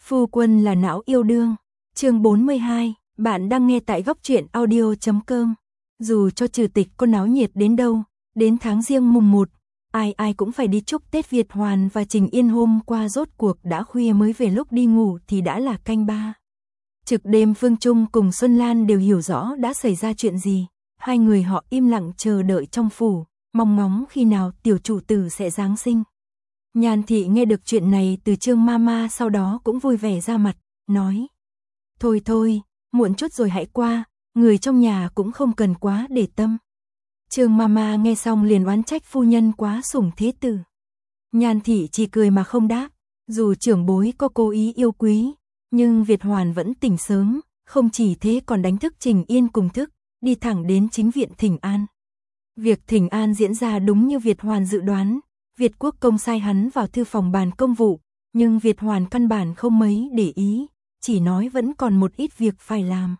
Phu quân là não yêu đương. Chương 42, bạn đang nghe tại góc truyện audio.com. Dù cho trừ tịch có náo nhiệt đến đâu, đến tháng Giêng mùng 1, ai cũng phải đi chúc Tết Việt Hoàn và Trình Yên. Hôm qua rốt cuộc đã khuya mới về, lúc đi ngủ thì đã là canh 3. Trực đêm Phương Trung cùng Xuân Lan đều hiểu rõ đã xảy ra chuyện gì. Hai người họ im lặng chờ đợi trong phủ, mong ngóng khi nào tiểu chủ tử sẽ giáng sinh. Nhan Thị nghe được chuyện này từ Trương Mama, sau đó cũng vui vẻ ra mặt, nói: Thôi, muộn chút rồi hãy qua, người trong nhà cũng không cần quá để tâm. Trương Mama nghe xong liền oán trách phu nhân quá sủng thế tử. Nhan Thị chỉ cười mà không đáp, dù trưởng bối có cố ý yêu quý, nhưng Việt Hoàn vẫn tỉnh sớm, không chỉ thế còn đánh thức Trình Yên cùng thức, đi thẳng đến chính viện thỉnh an. Việc thỉnh an diễn ra đúng như Việt Hoàn dự đoán. Việt Quốc Công sai hắn vào thư phòng bàn công vụ, nhưng Việt Hoàn căn bản không mấy để ý, chỉ nói vẫn còn một ít việc phải làm.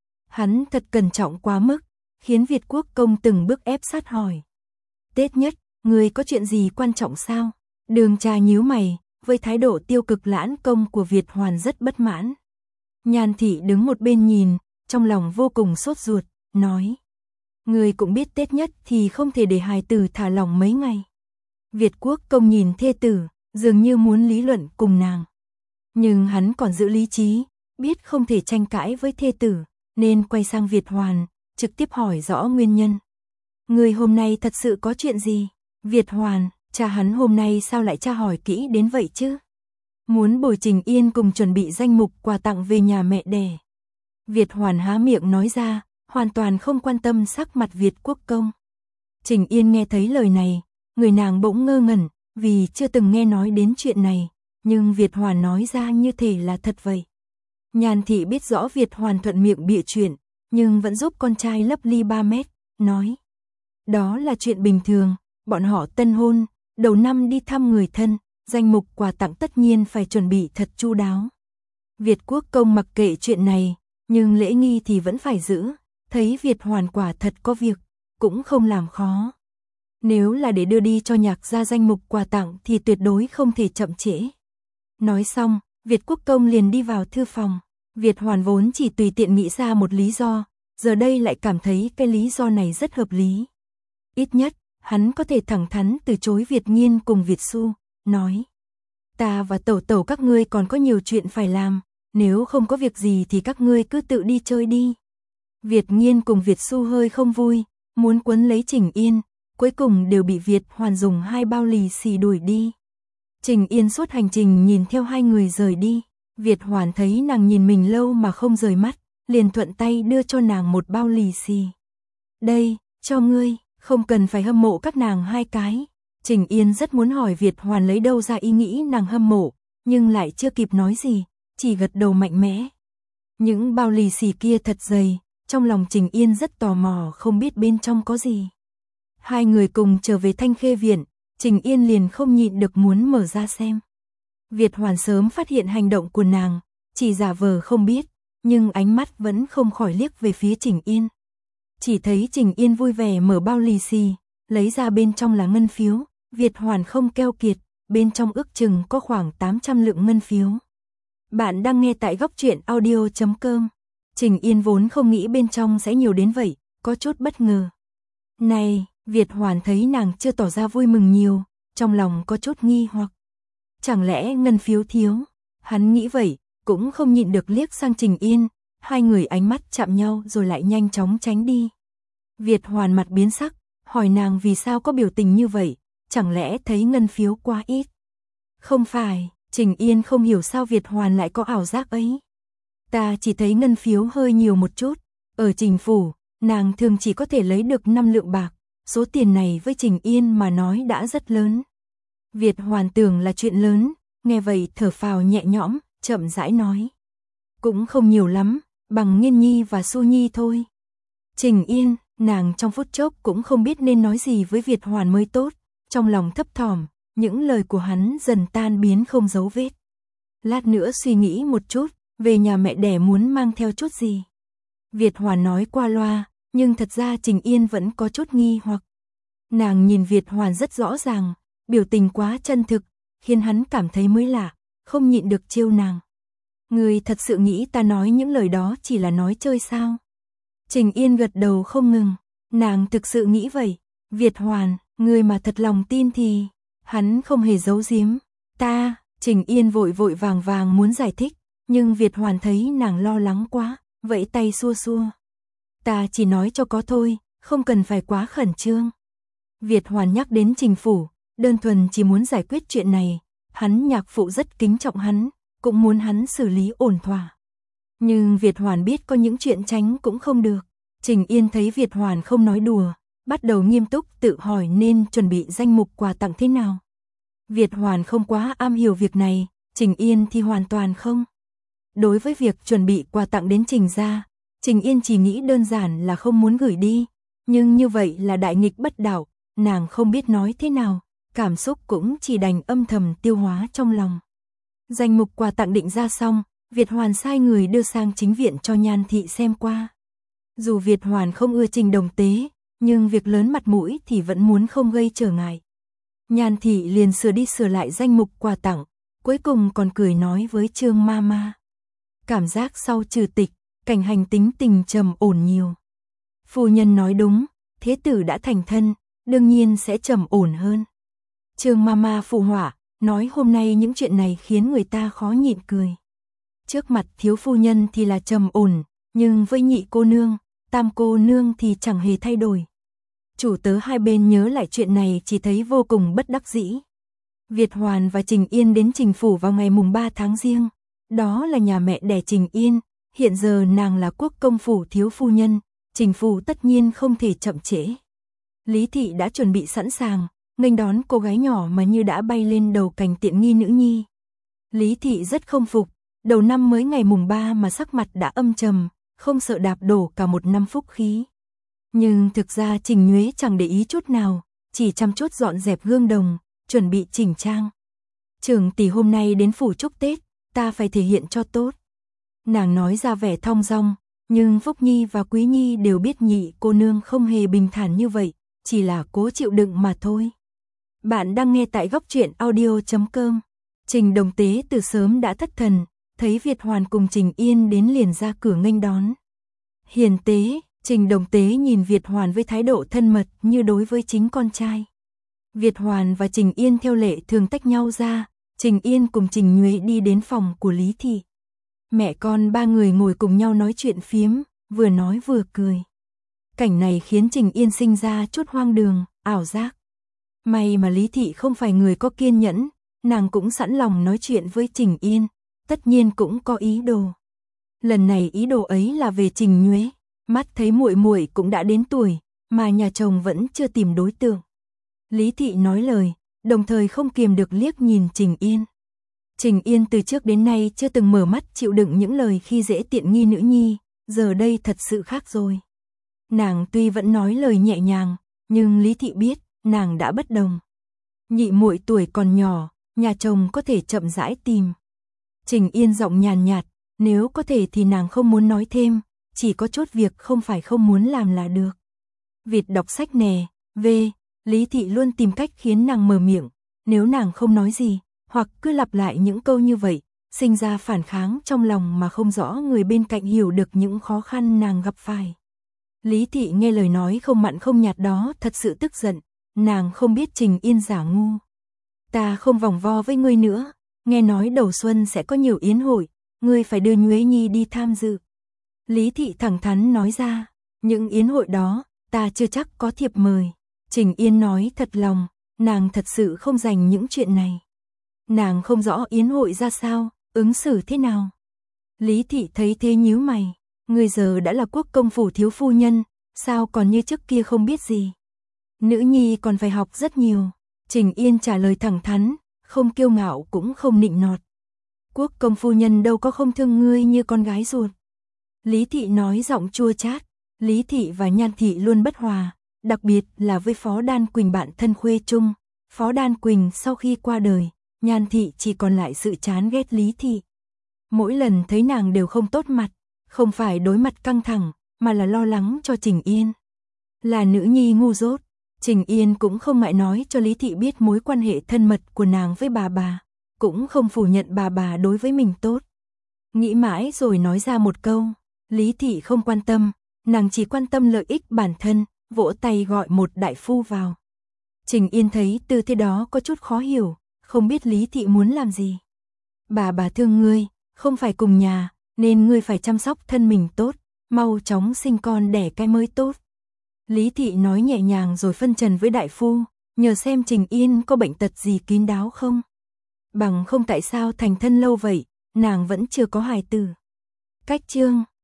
Hắn thật cẩn trọng quá mức, khiến Việt Quốc Công từng bước ép sát hỏi: Tết Nhất, người có chuyện gì quan trọng sao? Đường Trà nhíu mày, với thái độ tiêu cực lãn công của Việt Hoàn rất bất mãn. Nhan Thị đứng một bên nhìn, trong lòng vô cùng sốt ruột, nói: Người cũng biết Tết Nhất thì không thể để hài tử thả lỏng mấy ngày. Việt Quốc Công nhìn thê tử, dường như muốn lý luận cùng nàng. Nhưng hắn còn giữ lý trí, biết không thể tranh cãi với thê tử, nên quay sang Việt Hoàn, trực tiếp hỏi rõ nguyên nhân. Người hôm nay thật sự có chuyện gì? Việt Hoàn, cha hắn hôm nay sao lại tra hỏi kỹ đến vậy chứ? Muốn bồi Trình Yên cùng chuẩn bị danh mục quà tặng về nhà mẹ đẻ. Việt Hoàn há miệng nói ra, hoàn toàn không quan tâm sắc mặt Việt Quốc Công. Trình Yên nghe thấy lời này, người nàng bỗng ngơ ngẩn, vì chưa từng nghe nói đến chuyện này, nhưng Việt Hoàn nói ra như thể là thật vậy. Nhan Thị biết rõ Việt Hoàn thuận miệng bịa chuyện, nhưng vẫn giúp con trai lấp ly 3 mét, nói: Đó là chuyện bình thường, bọn họ tân hôn, đầu năm đi thăm người thân, danh mục quà tặng tất nhiên phải chuẩn bị thật chu đáo. Việt Quốc Công mặc kệ chuyện này, nhưng lễ nghi thì vẫn phải giữ, thấy Việt Hoàn quả thật có việc, cũng không làm khó. Nếu là để đưa đi cho Nhạc gia danh mục quà tặng thì tuyệt đối không thể chậm trễ. Nói xong, Việt Quốc Công liền đi vào thư phòng. Việt Hoàn vốn chỉ tùy tiện nghĩ ra một lý do, giờ đây lại cảm thấy cái lý do này rất hợp lý. Ít nhất, hắn có thể thẳng thắn từ chối Việt Nghiên cùng Việt Xu, nói: Ta và tẩu tẩu các ngươi còn có nhiều chuyện phải làm, nếu không có việc gì thì các ngươi cứ tự đi chơi đi. Việt Nghiên cùng Việt Xu hơi không vui, muốn quấn lấy Trình Yên, cuối cùng đều bị Việt Hoàn dùng 2 bao lì xì đuổi đi. Trình Yên suốt hành trình nhìn theo hai người rời đi. Việt Hoàn thấy nàng nhìn mình lâu mà không rời mắt, liền thuận tay đưa cho nàng một bao lì xì. Đây, cho ngươi, không cần phải hâm mộ các nàng 2 cái. Trình Yên rất muốn hỏi Việt Hoàn lấy đâu ra ý nghĩ nàng hâm mộ, nhưng lại chưa kịp nói gì, chỉ gật đầu mạnh mẽ. Những bao lì xì kia thật dày, trong lòng Trình Yên rất tò mò không biết bên trong có gì. Hai người cùng trở về Thanh Khê Viện, Trình Yên liền không nhịn được muốn mở ra xem. Việt Hoàn sớm phát hiện hành động của nàng, chỉ giả vờ không biết, nhưng ánh mắt vẫn không khỏi liếc về phía Trình Yên. Chỉ thấy Trình Yên vui vẻ mở bao lì xì, lấy ra bên trong là ngân phiếu, Việt Hoàn không keo kiệt, bên trong ước chừng có khoảng 800 lượng ngân phiếu. Bạn đang nghe tại góc truyện audio.com. Trình Yên vốn không nghĩ bên trong sẽ nhiều đến vậy, có chút bất ngờ. Này, Việt Hoàn thấy nàng chưa tỏ ra vui mừng nhiều, trong lòng có chút nghi hoặc. Chẳng lẽ ngân phiếu thiếu? Hắn nghĩ vậy, cũng không nhịn được liếc sang Trình Yên, hai người ánh mắt chạm nhau rồi lại nhanh chóng tránh đi. Việt Hoàn mặt biến sắc, hỏi nàng vì sao có biểu tình như vậy, chẳng lẽ thấy ngân phiếu quá ít? Không phải, Trình Yên không hiểu sao Việt Hoàn lại có ảo giác ấy. Ta chỉ thấy ngân phiếu hơi nhiều một chút, ở Trình phủ, nàng thường chỉ có thể lấy được 5 lượng bạc, số tiền này với Trình Yên mà nói đã rất lớn. Việt Hoàn tưởng là chuyện lớn, nghe vậy thở phào nhẹ nhõm, chậm rãi nói: Cũng không nhiều lắm, bằng Nghiên Nhi và Xu Nhi thôi. Trình Yên, nàng trong phút chốc cũng không biết nên nói gì với Việt Hoàn mới tốt, trong lòng thấp thỏm, những lời của hắn dần tan biến không dấu vết. Lát nữa suy nghĩ một chút, về nhà mẹ đẻ muốn mang theo chút gì. Việt Hoàn nói qua loa, nhưng thật ra Trình Yên vẫn có chút nghi hoặc. Nàng nhìn Việt Hoàn rất rõ ràng, biểu tình quá chân thực, khiến hắn cảm thấy mới lạ, không nhịn được trêu nàng. Ngươi thật sự nghĩ ta nói những lời đó chỉ là nói chơi sao? Trình Yên gật đầu không ngừng, nàng thực sự nghĩ vậy. Việt Hoàn, ngươi mà thật lòng tin thì... Hắn không hề giấu giếm. Ta, Trình Yên vội vội vàng vàng muốn giải thích, nhưng Việt Hoàn thấy nàng lo lắng quá, vẫy tay xua xua. Ta chỉ nói cho có thôi, không cần phải quá khẩn trương. Việt Hoàn nhắc đến Trình phủ, đơn thuần chỉ muốn giải quyết chuyện này, hắn nhạc phụ rất kính trọng hắn, cũng muốn hắn xử lý ổn thỏa. Nhưng Việt Hoàn biết có những chuyện tránh cũng không được. Trình Yên thấy Việt Hoàn không nói đùa, bắt đầu nghiêm túc tự hỏi nên chuẩn bị danh mục quà tặng thế nào. Việt Hoàn không quá am hiểu việc này, Trình Yên thì hoàn toàn không. Đối với việc chuẩn bị quà tặng đến Trình gia, Trình Yên chỉ nghĩ đơn giản là không muốn gửi đi, nhưng như vậy là đại nghịch bất đạo, nàng không biết nói thế nào, cảm xúc cũng chỉ đành âm thầm tiêu hóa trong lòng. Danh mục quà tặng định ra xong, Việt Hoàn sai người đưa sang chính viện cho Nhan thị xem qua. Dù Việt Hoàn không ưa Trình Đồng Tế, nhưng việc lớn mặt mũi thì vẫn muốn không gây trở ngại. Nhan thị liền sửa đi sửa lại danh mục quà tặng, cuối cùng còn cười nói với Trương Mama. Cảm giác sau trừ tịch, cảnh hành tính tình trầm ổn nhiều. Phu nhân nói đúng, thế tử đã thành thân, đương nhiên sẽ trầm ổn hơn. Trương Mama phụ họa, nói hôm nay những chuyện này khiến người ta khó nhịn cười. Trước mặt thiếu phu nhân thì là trầm ổn, nhưng với nhị cô nương, tam cô nương thì chẳng hề thay đổi. Chủ tớ hai bên nhớ lại chuyện này chỉ thấy vô cùng bất đắc dĩ. Việt Hoàn và Trình Yên đến Trình phủ vào ngày mùng 3 tháng Giêng. Đó là nhà mẹ đẻ Trình Yên, hiện giờ nàng là quốc công phủ thiếu phu nhân, Trình phủ tất nhiên không thể chậm trễ. Lý thị đã chuẩn bị sẵn sàng, nghênh đón cô gái nhỏ mà như đã bay lên đầu cành tiện nghi nữ nhi. Lý thị rất không phục, đầu năm mới ngày mùng 3 mà sắc mặt đã âm trầm, không sợ đạp đổ cả một năm phúc khí. Nhưng thực ra Trình Nhuế chẳng để ý chút nào, chỉ chăm chút dọn dẹp gương đồng, chuẩn bị chỉnh trang. Trưởng tỷ hôm nay đến phủ chúc Tết, ta phải thể hiện cho tốt. Nàng nói ra vẻ thong dong, nhưng Phúc Nhi và Quý Nhi đều biết nhị cô nương không hề bình thản như vậy, chỉ là cố chịu đựng mà thôi. Bạn đang nghe tại góc truyện audio.com. Trình Đồng Tế từ sớm đã thất thần, thấy Việt Hoàn cùng Trình Yên đến liền ra cửa nghênh đón. Hiền tế, Trình Đồng Tế nhìn Việt Hoàn với thái độ thân mật như đối với chính con trai. Việt Hoàn và Trình Yên theo lệ thường tách nhau ra, Trình Yên cùng Trình Nhuế đi đến phòng của Lý thị. Mẹ con ba người ngồi cùng nhau nói chuyện phiếm, vừa nói vừa cười. Cảnh này khiến Trình Yên sinh ra chút hoang đường, ảo giác. May mà Lý thị không phải người có kiên nhẫn, nàng cũng sẵn lòng nói chuyện với Trình Yên, tất nhiên cũng có ý đồ. Lần này ý đồ ấy là về Trình Nhuế, mắt thấy muội muội cũng đã đến tuổi, mà nhà chồng vẫn chưa tìm đối tượng. Lý thị nói lời, đồng thời không kiềm được liếc nhìn Trình Yên. Trình Yên từ trước đến nay chưa từng mở mắt chịu đựng những lời khi dễ tiện nghi nữ nhi, giờ đây thật sự khác rồi. Nàng tuy vẫn nói lời nhẹ nhàng, nhưng Lý thị biết, nàng đã bất đồng. Nhị muội tuổi còn nhỏ, nhà chồng có thể chậm rãi tìm. Trình Yên giọng nhàn nhạt, nếu có thể thì nàng không muốn nói thêm, chỉ có chút việc không phải không muốn làm là được. Vịt đọc sách nè, Lý thị luôn tìm cách khiến nàng mở miệng, nếu nàng không nói gì, hoặc cứ lặp lại những câu như vậy, sinh ra phản kháng trong lòng mà không rõ người bên cạnh hiểu được những khó khăn nàng gặp phải. Lý thị nghe lời nói không mặn không nhạt đó thật sự tức giận, nàng không biết Trình Yên giả ngu. Ta không vòng vo với ngươi nữa, nghe nói đầu xuân sẽ có nhiều yến hội, ngươi phải đưa Nhuế Nhi đi tham dự. Lý thị thẳng thắn nói ra, những yến hội đó, ta chưa chắc có thiệp mời. Trình Yên nói thật lòng, nàng thật sự không dành những chuyện này. Nàng không rõ yến hội ra sao, ứng xử thế nào. Lý thị thấy thế nhíu mày, ngươi giờ đã là quốc công phủ thiếu phu nhân, sao còn như trước kia không biết gì. Nữ nhi còn phải học rất nhiều. Trình Yên trả lời thẳng thắn, không kiêu ngạo cũng không nịnh nọt. Quốc công phu nhân đâu có không thương ngươi như con gái ruột. Lý thị nói giọng chua chát. Lý thị và Nhan thị luôn bất hòa, đặc biệt là với Phó Đan Quỳnh bạn thân khuê chung. Phó Đan Quỳnh sau khi qua đời, Nhan thị chỉ còn lại sự chán ghét Lý thị. Mỗi lần thấy nàng đều không tốt mặt, không phải đối mặt căng thẳng, mà là lo lắng cho Trình Yên. Là nữ nhi ngu dốt, Trình Yên cũng không ngại nói cho Lý thị biết mối quan hệ thân mật của nàng với bà, cũng không phủ nhận bà đối với mình tốt. Nghĩ mãi rồi nói ra một câu, Lý Thị không quan tâm, nàng chỉ quan tâm lợi ích bản thân, vỗ tay gọi một đại phu vào. Trình Yên thấy tư thế đó có chút khó hiểu, không biết Lý Thị muốn làm gì. Bà thương ngươi, không phải cùng nhà, nên ngươi phải chăm sóc thân mình tốt, mau chóng sinh con đẻ cái mới tốt. Lý Thị nói nhẹ nhàng rồi phân trần với đại phu, nhờ xem Trình Yên có bệnh tật gì kín đáo không. Bằng không tại sao thành thân lâu vậy, nàng vẫn chưa có hài tử. Cách chương